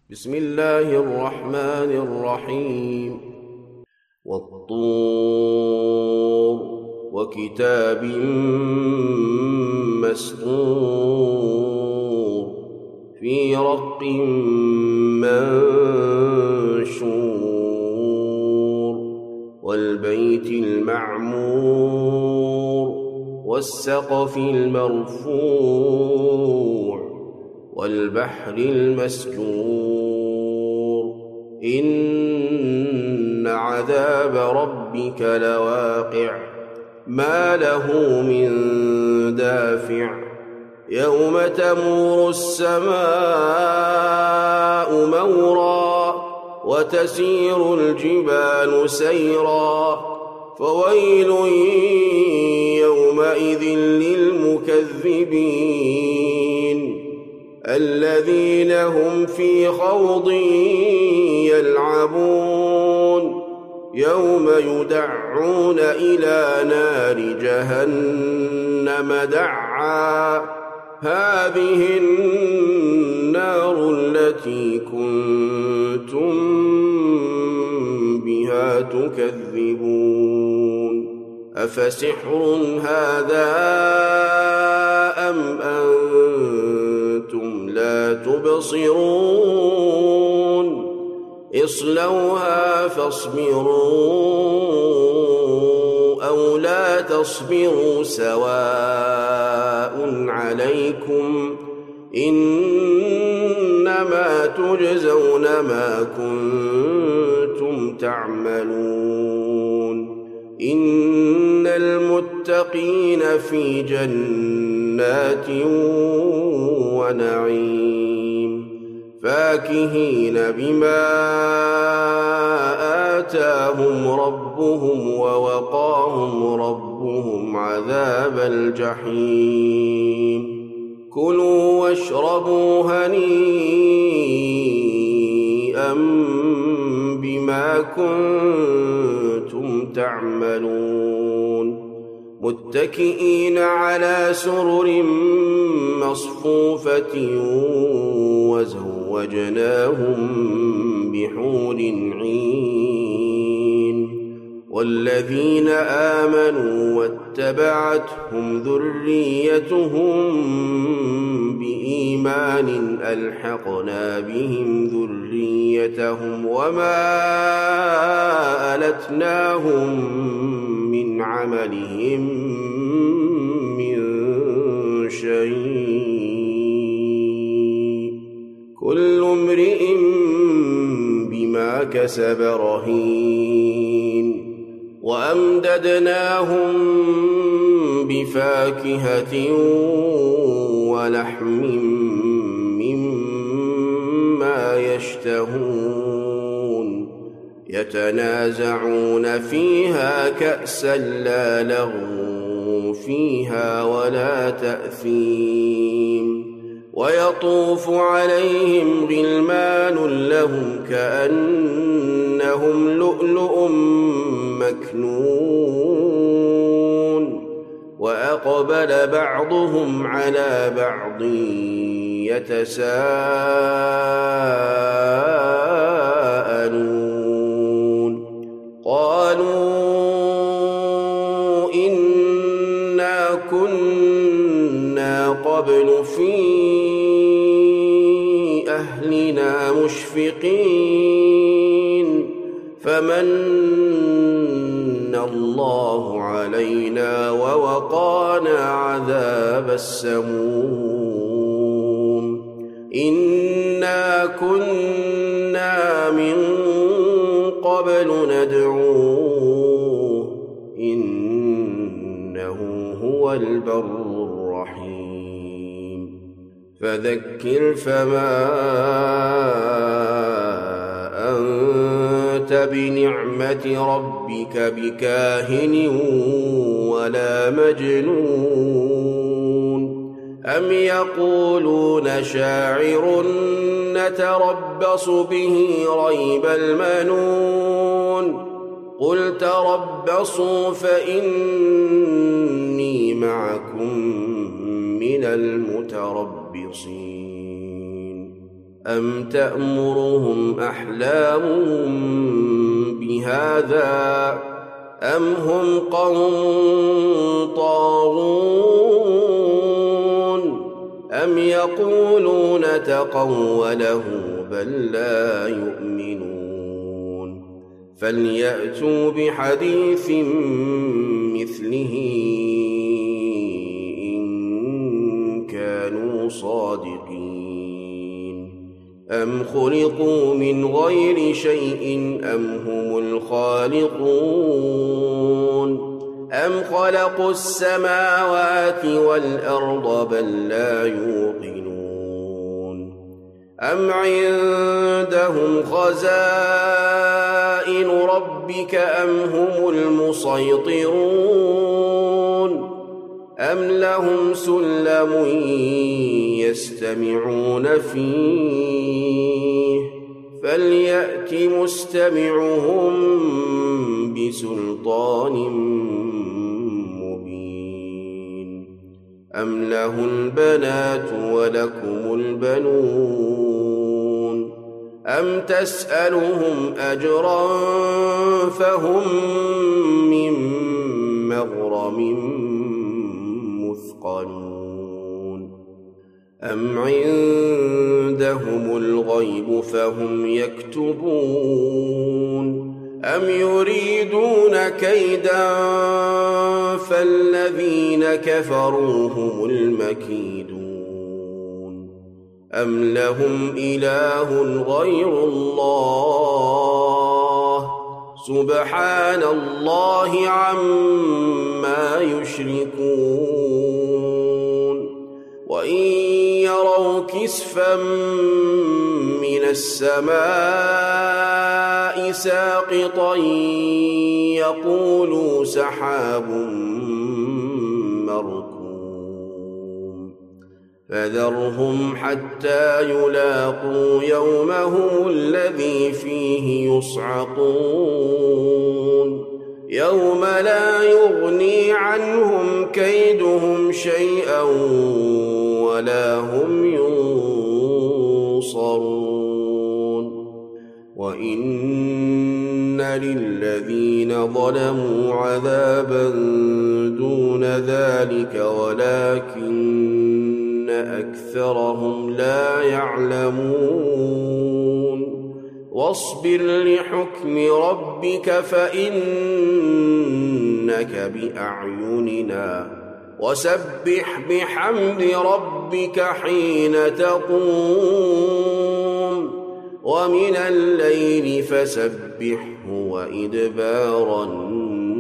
بسم الله الرحمن الرحيم. والطور وكتاب مسطور في رق منشور والبيت المعمور والسقف المرفوع والبحر المسجور إن عذاب ربك لواقع ما له من دافع يوم تمور السماء مورا وتسير الجبال سيرا فويل يومئذ للمكذبين الذين هم في خوض يلعبون يوم يدعون إلى نار جهنم دعا هذه النار التي كنتم بها تكذبون أفسحر هذا أم أنتم لا تبصرون اصلوها فاصبروا أو لا تصبروا سواء عليكم إنما تجزون ما كنتم تعملون إن المتقين في جنات ونعيم فاكهين بما آتاهم ربهم ووقاهم ربهم عذاب الجحيم كلوا واشربوا هنيئا بما كنتم تعملون متكئين على سرر مصفوفة وزوجناهم بحور عين والذين آمنوا واتبعتهم ذريتهم بإيمان ألحقنا بهم ذريتهم وما ألتناهم من عملهم من شيء كل امرئ بما كسب رهين وأمددناهم بفاكهة ولحم مما يشتهون يتنازعون فيها كأسا لا لغو فيها ولا تأثيم ويطوف عليهم غلمان لهم كأنهم لؤلؤ مكنون وأقبل بعضهم على بعض يتساءلون قالوا إنا كنا قبل في أهلنا مشفقين فمن الله علينا ووقانا عذاب السموم إنا كنا من قبل ندعوه إنه هو البر الرحيم فذكر فما أنت بنعمة ربك بكاهن ولا مجنون أم يقولون شاعر نتربص به ريب المنون قل تربصوا فإني معكم من المتربصين أم تأمرهم أحلامهم بهذا أم هم قوم طاغون أم يقولون تقوله بل لا يؤمنون فليأتوا بحديث مثله إن كانوا صادقين أم خلقوا من غير شيء أم هم الخالقون أم خلقوا السماوات والأرض بل لا يوقنون أم عندهم خزائن ربك أم هم المسيطرون أم لهم سلم يستمعون فيه فليأت مستمعهم بسلطان مبين أم له البنات ولكم البنون أم تسألهم أجرا فهم من مغرم مثقلون أم عندهم الغيب فهم يكتبون أم يريدون كيدا فالذين كفروا هم المكيدون أم لهم إله غير الله سبحان الله عما يشركون وإن يروا كسفا من السماء ساقطا يقولوا سحاب مركوم فذرهم حتى يلاقوا يومهم الذي فيه يصعقون يوم لا يغني عنهم كيدهم شيئا ولا هم ينصرون وإن للذين ظلموا عذابا دون ذلك ولكن أكثرهم لا يعلمون واصبر لحكم ربك فإنك بأعيننا وسبح بحمد ربك حين تقوم ومن الليل فسبحه وإدبار النجوم